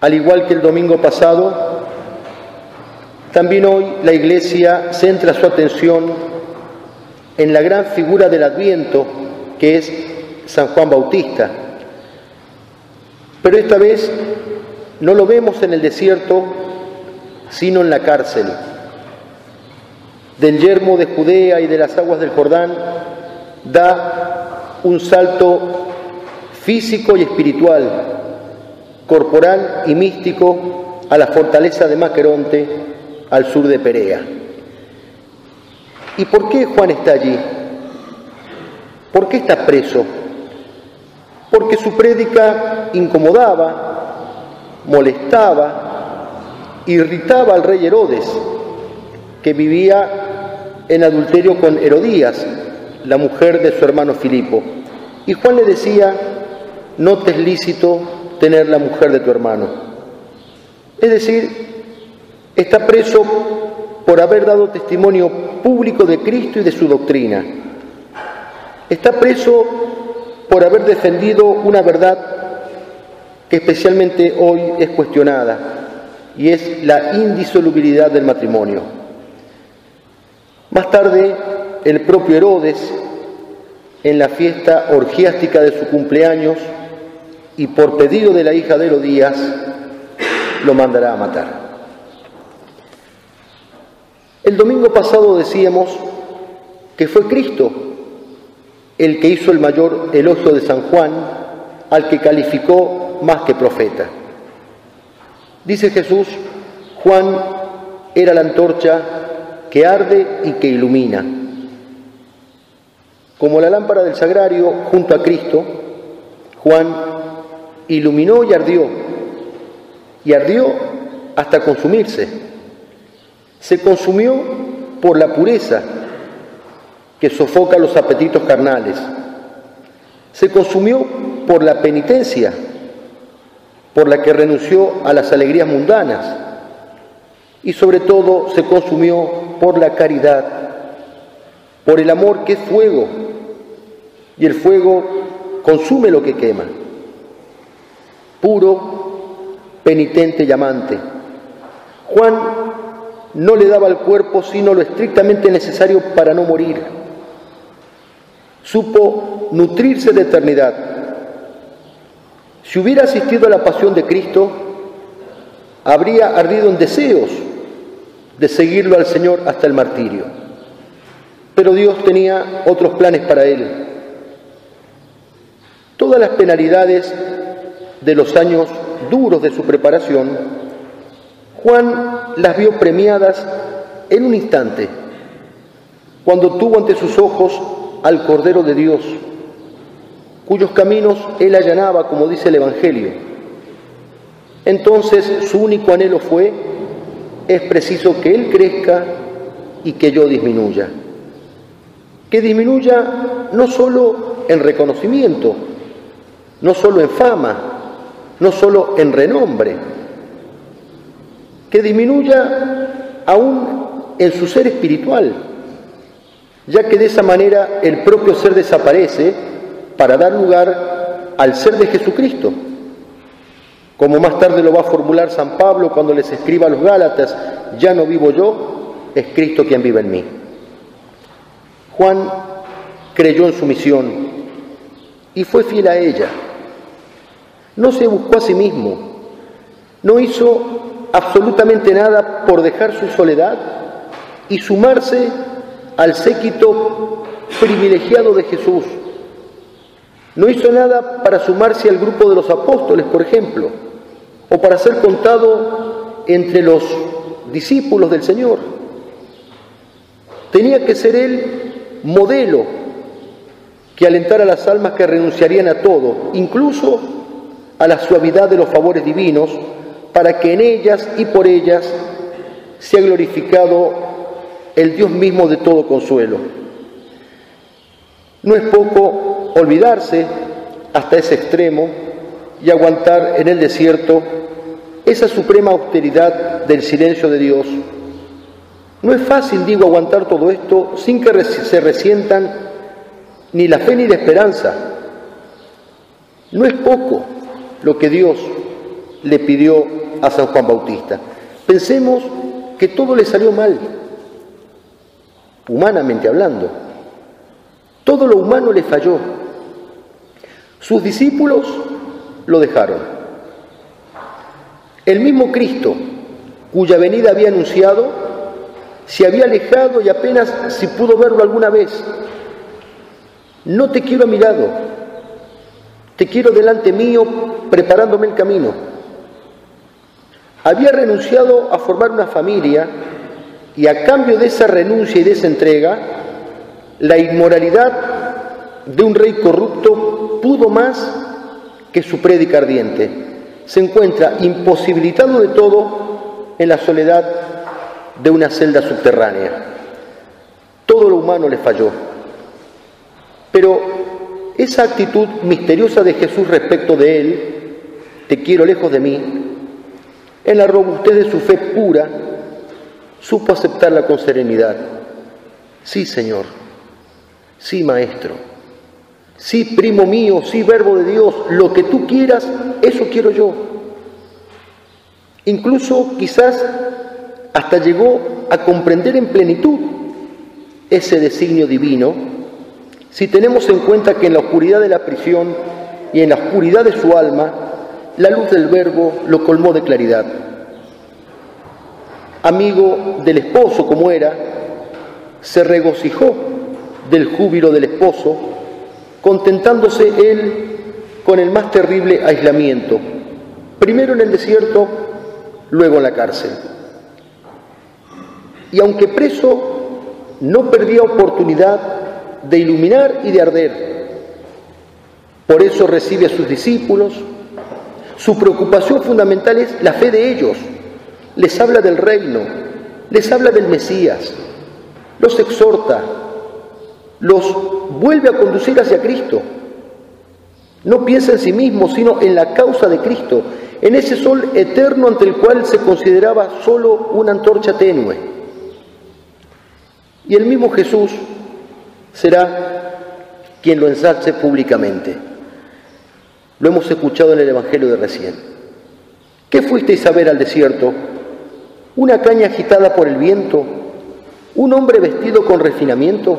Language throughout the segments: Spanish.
Al igual que el domingo pasado, también hoy la Iglesia centra su atención en la gran figura del Adviento, que es San Juan Bautista. Pero esta vez no lo vemos en el desierto, sino en la cárcel. Del yermo de Judea y de las aguas del Jordán da un salto físico y espiritual, corporal y místico a la fortaleza de Maqueronte, al sur de Perea. ¿Y por qué Juan está allí? ¿Por qué está preso? Porque su prédica incomodaba, molestaba, irritaba al rey Herodes, que vivía en adulterio con Herodías, la mujer de su hermano Filipo. Y Juan le decía: no te es lícito tener la mujer de tu hermano. Es decir, está preso por haber dado testimonio público de Cristo y de su doctrina. Está preso por haber defendido una verdad que especialmente hoy es cuestionada, y es la indisolubilidad del matrimonio. Más tarde, el propio Herodes, en la fiesta orgiástica de su cumpleaños, y por pedido de la hija de Herodías, lo mandará a matar. El domingo pasado decíamos que fue Cristo el que hizo el mayor elogio de San Juan, al que calificó más que profeta. Dice Jesús: Juan era la antorcha que arde y que ilumina. Como la lámpara del sagrario junto a Cristo, Juan iluminó y ardió hasta consumirse. Se consumió por la pureza que sofoca los apetitos carnales. Se consumió por la penitencia, por la que renunció a las alegrías mundanas. Y sobre todo se consumió por la caridad, por el amor que es fuego, y el fuego consume lo que quema. Puro, penitente y amante. Juan no le daba al cuerpo sino lo estrictamente necesario para no morir. Supo nutrirse de eternidad. Si hubiera asistido a la pasión de Cristo, habría ardido en deseos de seguirlo al Señor hasta el martirio. Pero Dios tenía otros planes para él. Todas las penalidades de los años duros de su preparación, Juan las vio premiadas en un instante, cuando tuvo ante sus ojos al Cordero de Dios, cuyos caminos él allanaba, como dice el Evangelio. Entonces su único anhelo fue: es preciso que Él crezca y que yo disminuya. Que disminuya no solo en reconocimiento, no solo en fama, no solo en renombre, que disminuya aún en su ser espiritual, ya que de esa manera el propio ser desaparece para dar lugar al ser de Jesucristo, como más tarde lo va a formular San Pablo cuando les escriba a los Gálatas: ya no vivo yo, es Cristo quien vive en mí. Juan creyó en su misión y fue fiel a ella. No se buscó a sí mismo, no hizo absolutamente nada por dejar su soledad y sumarse al séquito privilegiado de Jesús. No hizo nada para sumarse al grupo de los apóstoles, por ejemplo, o para ser contado entre los discípulos del Señor. Tenía que ser él modelo que alentara a las almas que renunciarían a todo, incluso a la suavidad de los favores divinos, para que en ellas y por ellas sea glorificado el Dios mismo de todo consuelo. No es poco olvidarse hasta ese extremo y aguantar en el desierto esa suprema austeridad del silencio de Dios. No es fácil, digo, aguantar todo esto sin que se resientan ni la fe ni la esperanza. No es poco lo que Dios, le pidió a San Juan Bautista. Pensemos que todo le salió mal, humanamente hablando. Todo lo humano le falló. Sus discípulos lo dejaron. El mismo Cristo, cuya venida había anunciado, se había alejado y apenas si pudo verlo alguna vez. No te quiero a mi lado, te quiero delante mío, preparándome el camino. Había renunciado a formar una familia y a cambio de esa renuncia y de esa entrega, la inmoralidad de un rey corrupto pudo más que su prédica ardiente. Se encuentra imposibilitado de todo en la soledad de una celda subterránea. Todo lo humano le falló. Pero esa actitud misteriosa de Jesús respecto de él, te quiero lejos de mí, en la robustez de su fe pura, supo aceptarla con serenidad. Sí, Señor, sí, Maestro, sí, primo mío, sí, Verbo de Dios, lo que tú quieras, eso quiero yo. Incluso quizás hasta llegó a comprender en plenitud ese designio divino, si tenemos en cuenta que en la oscuridad de la prisión y en la oscuridad de su alma, la luz del Verbo lo colmó de claridad. Amigo del esposo como era, se regocijó del júbilo del esposo, contentándose él con el más terrible aislamiento, primero en el desierto, luego en la cárcel. Y aunque preso, no perdía oportunidad de iluminar y de arder. Por eso recibe a sus discípulos. Su preocupación fundamental es la fe de ellos. Les habla del reino, les habla del Mesías, los exhorta, los vuelve a conducir hacia Cristo. No piensa en sí mismo, sino en la causa de Cristo, en ese sol eterno ante el cual se consideraba solo una antorcha tenue. Y el mismo Jesús será quien lo ensalce públicamente. Lo hemos escuchado en el Evangelio de recién. ¿Qué fuisteis a ver al desierto? ¿Una caña agitada por el viento? ¿Un hombre vestido con refinamiento?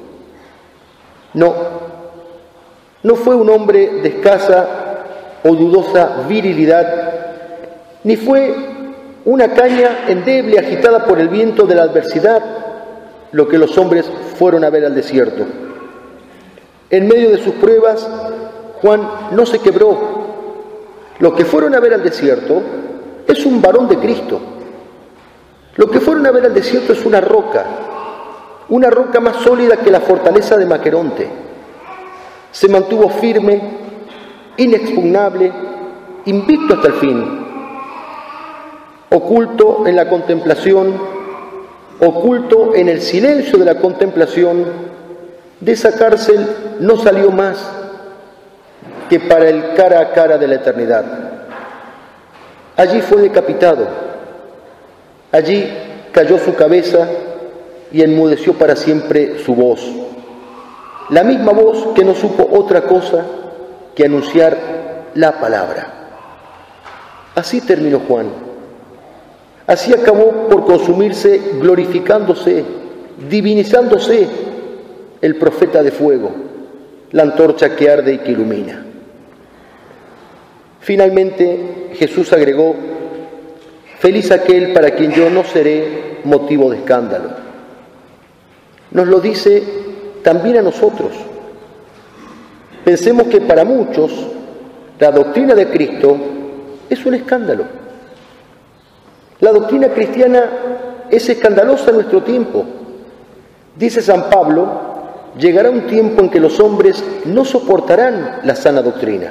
No fue un hombre de escasa o dudosa virilidad, ni fue una caña endeble agitada por el viento de la adversidad lo que los hombres fueron a ver al desierto. En medio de sus pruebas, Juan no se quebró. Lo que fueron a ver al desierto es un varón de Cristo. Lo que fueron a ver al desierto es una roca más sólida que la fortaleza de Maqueronte. Se mantuvo firme, inexpugnable, invicto hasta el fin, oculto en la contemplación, oculto en el silencio de la contemplación. De esa cárcel no salió más que para el cara a cara de la eternidad. Allí fue decapitado, allí cayó su cabeza y enmudeció para siempre su voz, la misma voz que no supo otra cosa que anunciar la palabra. Así terminó Juan, así acabó por consumirse, glorificándose, divinizándose el profeta de fuego, la antorcha que arde y que ilumina. Finalmente Jesús agregó: feliz aquel para quien yo no seré motivo de escándalo. Nos lo dice también a nosotros. Pensemos que para muchos la doctrina de Cristo es un escándalo. La doctrina cristiana es escandalosa en nuestro tiempo. Dice San Pablo: llegará un tiempo en que los hombres no soportarán la sana doctrina.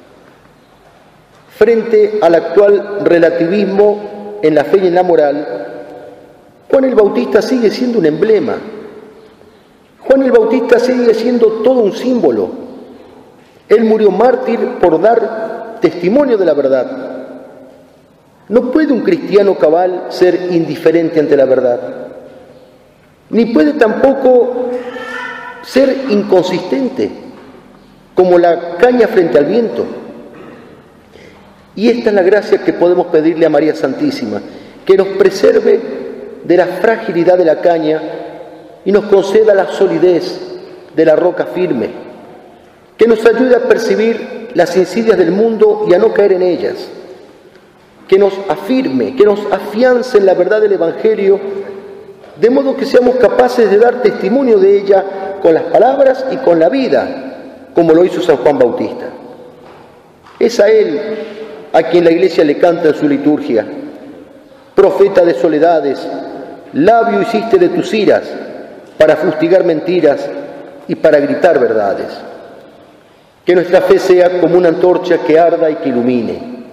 Frente al actual relativismo en la fe y en la moral, Juan el Bautista sigue siendo un emblema. Juan el Bautista sigue siendo todo un símbolo. Él murió mártir por dar testimonio de la verdad. No puede un cristiano cabal ser indiferente ante la verdad, ni puede tampoco ser inconsistente como la caña frente al viento. Y esta es la gracia que podemos pedirle a María Santísima, que nos preserve de la fragilidad de la caña y nos conceda la solidez de la roca firme, que nos ayude a percibir las insidias del mundo y a no caer en ellas, que nos afirme, que nos afiance en la verdad del Evangelio, de modo que seamos capaces de dar testimonio de ella con las palabras y con la vida, como lo hizo San Juan Bautista. Es a él a quien la Iglesia le canta en su liturgia: profeta de soledades, labio hiciste de tus iras, para fustigar mentiras y para gritar verdades. Que nuestra fe sea como una antorcha que arda y que ilumine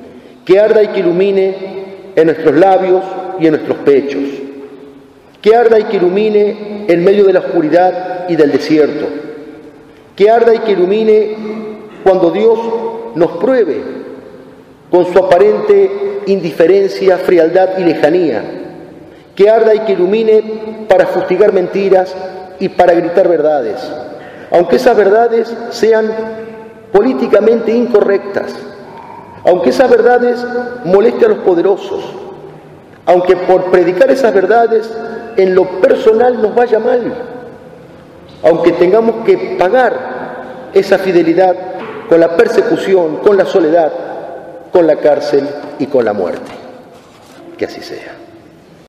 en nuestros labios y en nuestros pechos, que arda y que ilumine en medio de la oscuridad y del desierto, que arda y que ilumine cuando Dios nos pruebe con su aparente indiferencia, frialdad y lejanía, que arda y que ilumine para fustigar mentiras y para gritar verdades, aunque esas verdades sean políticamente incorrectas, aunque esas verdades molesten a los poderosos, aunque por predicar esas verdades en lo personal nos vaya mal, aunque tengamos que pagar esa fidelidad con la persecución, con la soledad, con la cárcel y con la muerte. Que así sea.